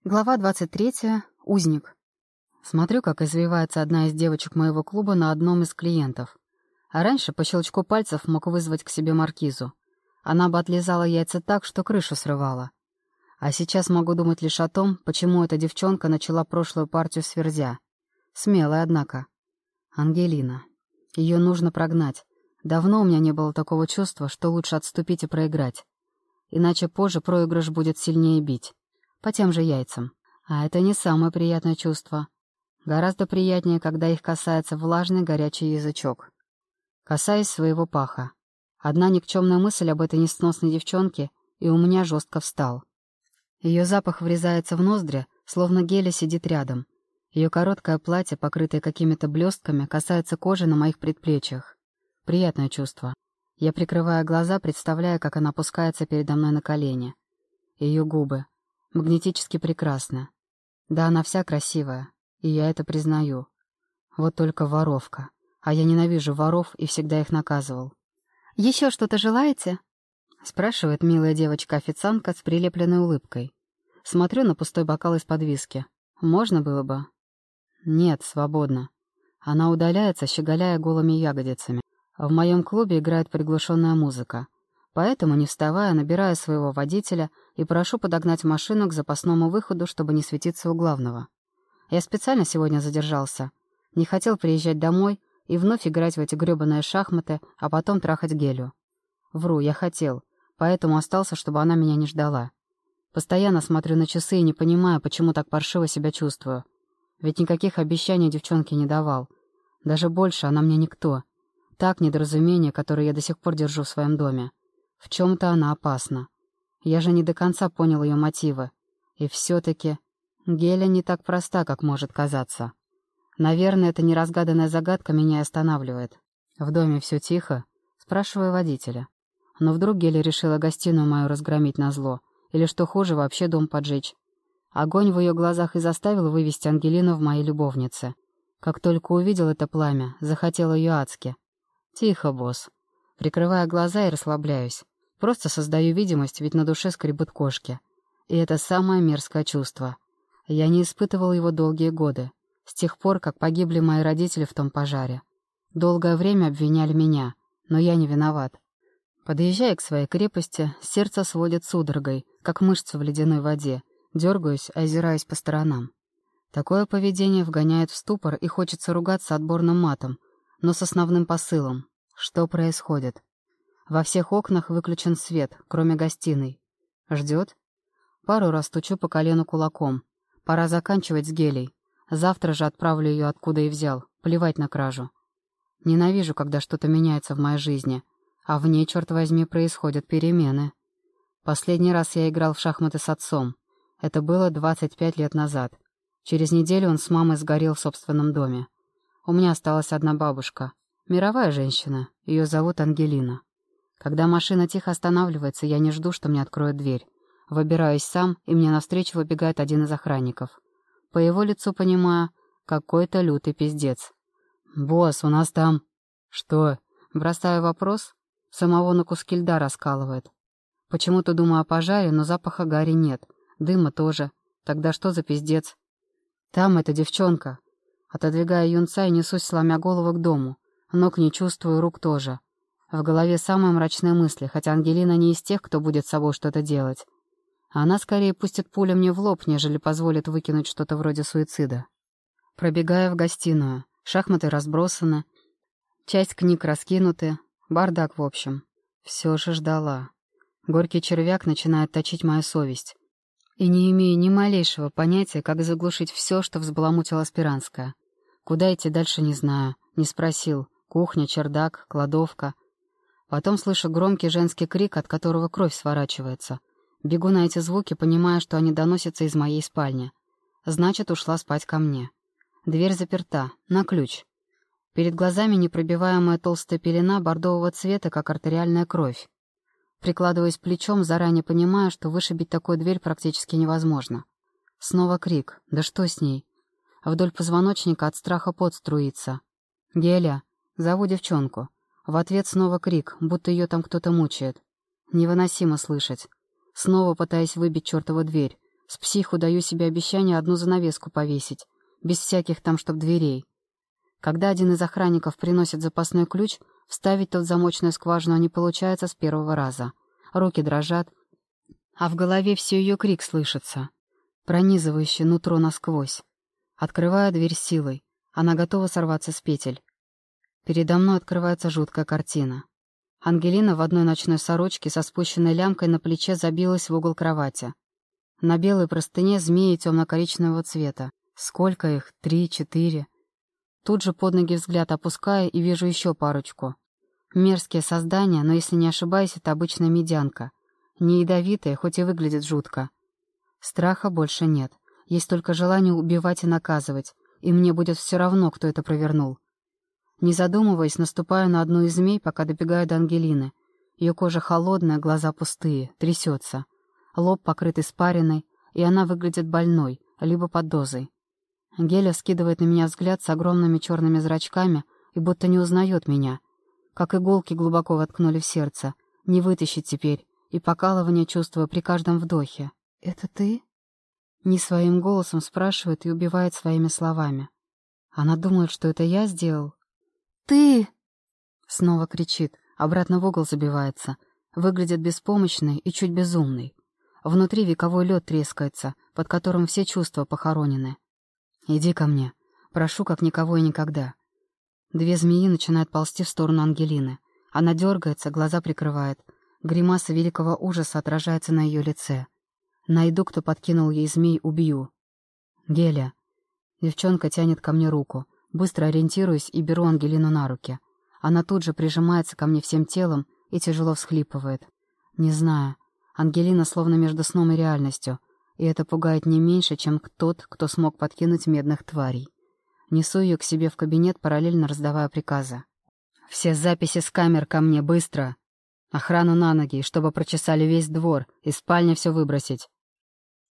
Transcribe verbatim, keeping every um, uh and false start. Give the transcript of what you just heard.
Глава двадцать третья. Узник. Смотрю, как извивается одна из девочек моего клуба на одном из клиентов. А раньше по щелчку пальцев мог вызвать к себе маркизу. Она бы отлизала яйца так, что крышу срывала. А сейчас могу думать лишь о том, почему эта девчонка начала прошлую партию с Верзя. Смелая, однако. Ангелина. Ее нужно прогнать. Давно у меня не было такого чувства, что лучше отступить и проиграть. Иначе позже проигрыш будет сильнее бить. По тем же яйцам. А это не самое приятное чувство. Гораздо приятнее, когда их касается влажный горячий язычок. Касаясь своего паха. Одна никчемная мысль об этой несносной девчонке, и у меня жестко встал. Ее запах врезается в ноздри, словно Геля сидит рядом. Ее короткое платье, покрытое какими-то блестками, касается кожи на моих предплечьях. Приятное чувство. Я прикрываю глаза, представляя, как она опускается передо мной на колени. Ее губы. Магнетически прекрасна. Да, она вся красивая, и я это признаю. Вот только воровка. А я ненавижу воров и всегда их наказывал. «Еще что-то желаете?» — спрашивает милая девочка-официантка с прилепленной улыбкой. Смотрю на пустой бокал из-под виски. Можно было бы? Нет, свободно. Она удаляется, щеголяя голыми ягодицами. В моем клубе играет приглушенная музыка. Поэтому, не вставая, набираю своего водителя и прошу подогнать машину к запасному выходу, чтобы не светиться у главного. Я специально сегодня задержался. Не хотел приезжать домой и вновь играть в эти грёбаные шахматы, а потом трахать Гелю. Вру, я хотел, поэтому остался, чтобы она меня не ждала. Постоянно смотрю на часы и не понимаю, почему так паршиво себя чувствую. Ведь никаких обещаний девчонке не давал. Даже больше она мне никто. Так, недоразумение, которое я до сих пор держу в своем доме. В чем-то она опасна. Я же не до конца понял ее мотивы. И все-таки Геля не так проста, как может казаться. Наверное, эта неразгаданная загадка меня и останавливает. В доме все тихо? Спрашиваю водителя. Но вдруг Геля решила гостиную мою разгромить назло, или, что хуже, вообще дом поджечь. Огонь в ее глазах и заставил вывести Ангелину в мои любовницы. Как только увидел это пламя, захотел ее адски. Тихо, босс. Прикрывая глаза и расслабляюсь. Просто создаю видимость, ведь на душе скребут кошки. И это самое мерзкое чувство. Я не испытывал его долгие годы, с тех пор, как погибли мои родители в том пожаре. Долгое время обвиняли меня, но я не виноват. Подъезжая к своей крепости, сердце сводит судорогой, как мышцы в ледяной воде. Дергаюсь, озираясь по сторонам. Такое поведение вгоняет в ступор, и хочется ругаться отборным матом, но с основным посылом. Что происходит? Во всех окнах выключен свет, кроме гостиной. Ждет? Пару раз стучу по колену кулаком. Пора заканчивать с Гелей. Завтра же отправлю ее, откуда и взял. Плевать на кражу. Ненавижу, когда что-то меняется в моей жизни. А в ней, черт возьми, происходят перемены. Последний раз я играл в шахматы с отцом. Это было двадцать пять лет назад. Через неделю он с мамой сгорел в собственном доме. У меня осталась одна бабушка. Мировая женщина. Ее зовут Ангелина. Когда машина тихо останавливается, я не жду, что мне откроют дверь. Выбираюсь сам, и мне навстречу выбегает один из охранников. По его лицу понимаю, какой-то лютый пиздец. «Босс, у нас там...» «Что?» Бросаю вопрос. Самого на куски льда раскалывает. Почему-то думаю о пожаре, но запаха гари нет. Дыма тоже. Тогда что за пиздец? «Там эта девчонка». Отодвигаю юнца и несусь, сломя голову к дому. Ног не чувствую, рук тоже. В голове самые мрачные мысли, хотя Ангелина не из тех, кто будет с собой что-то делать. Она скорее пустит пулю мне в лоб, нежели позволит выкинуть что-то вроде суицида. Пробегаю в гостиную. Шахматы разбросаны. Часть книг раскинуты. Бардак, в общем. Все же ждала. Горький червяк начинает точить мою совесть. И не имею ни малейшего понятия, как заглушить все, что взбаламутила Спиранская. Куда идти дальше, не знаю. Не спросил. Кухня, чердак, кладовка. Потом слышу громкий женский крик, от которого кровь сворачивается. Бегу на эти звуки, понимая, что они доносятся из моей спальни. Значит, ушла спать ко мне. Дверь заперта, на ключ. Перед глазами непробиваемая толстая пелена бордового цвета, как артериальная кровь. Прикладываясь плечом, заранее понимая, что вышибить такую дверь практически невозможно. Снова крик. Да что с ней? Вдоль позвоночника от страха пот струится. «Геля!» Зову девчонку. В ответ снова крик, будто ее там кто-то мучает. Невыносимо слышать. Снова пытаясь выбить чертову дверь. С психу даю себе обещание одну занавеску повесить, без всяких там чтоб дверей. Когда один из охранников приносит запасной ключ, вставить тот в замочную скважину не получается с первого раза. Руки дрожат, а в голове все ее крик слышится, пронизывающий нутро насквозь. Открываю дверь силой, она готова сорваться с петель. Передо мной открывается жуткая картина. Ангелина в одной ночной сорочке со спущенной лямкой на плече забилась в угол кровати. На белой простыне змеи темно-коричневого цвета. Сколько их? Три, четыре. Тут же под ноги взгляд опускаю и вижу еще парочку. Мерзкие создания, но если не ошибаюсь, это обычная медянка. Не ядовитая, хоть и выглядит жутко. Страха больше нет. Есть только желание убивать и наказывать, и мне будет все равно, кто это провернул. Не задумываясь, наступаю на одну из змей, пока добегаю до Ангелины. Ее кожа холодная, глаза пустые, трясется. Лоб покрыт испариной, и она выглядит больной, либо под дозой. Геля вскидывает на меня взгляд с огромными черными зрачками и будто не узнает меня. Как иголки глубоко воткнули в сердце. Не вытащить теперь, и покалывание чувствую при каждом вдохе. «Это ты?» Не своим голосом спрашивает и убивает своими словами. Она думает, что это я сделал. «Ты!» Снова кричит, обратно в угол забивается. Выглядит беспомощной и чуть безумной. Внутри вековой лед трескается, под которым все чувства похоронены. «Иди ко мне. Прошу, как никого и никогда». Две змеи начинают ползти в сторону Ангелины. Она дергается, глаза прикрывает. Гримаса великого ужаса отражается на ее лице. Найду, кто подкинул ей змей, убью. «Геля». Девчонка тянет ко мне руку. Быстро ориентируюсь и беру Ангелину на руки. Она тут же прижимается ко мне всем телом и тяжело всхлипывает. Не знаю. Ангелина словно между сном и реальностью, и это пугает не меньше, чем тот, кто смог подкинуть медных тварей. Несу ее к себе в кабинет, параллельно раздавая приказы. «Все записи с камер ко мне, быстро! Охрану на ноги, чтобы прочесали весь двор, из спальни все выбросить.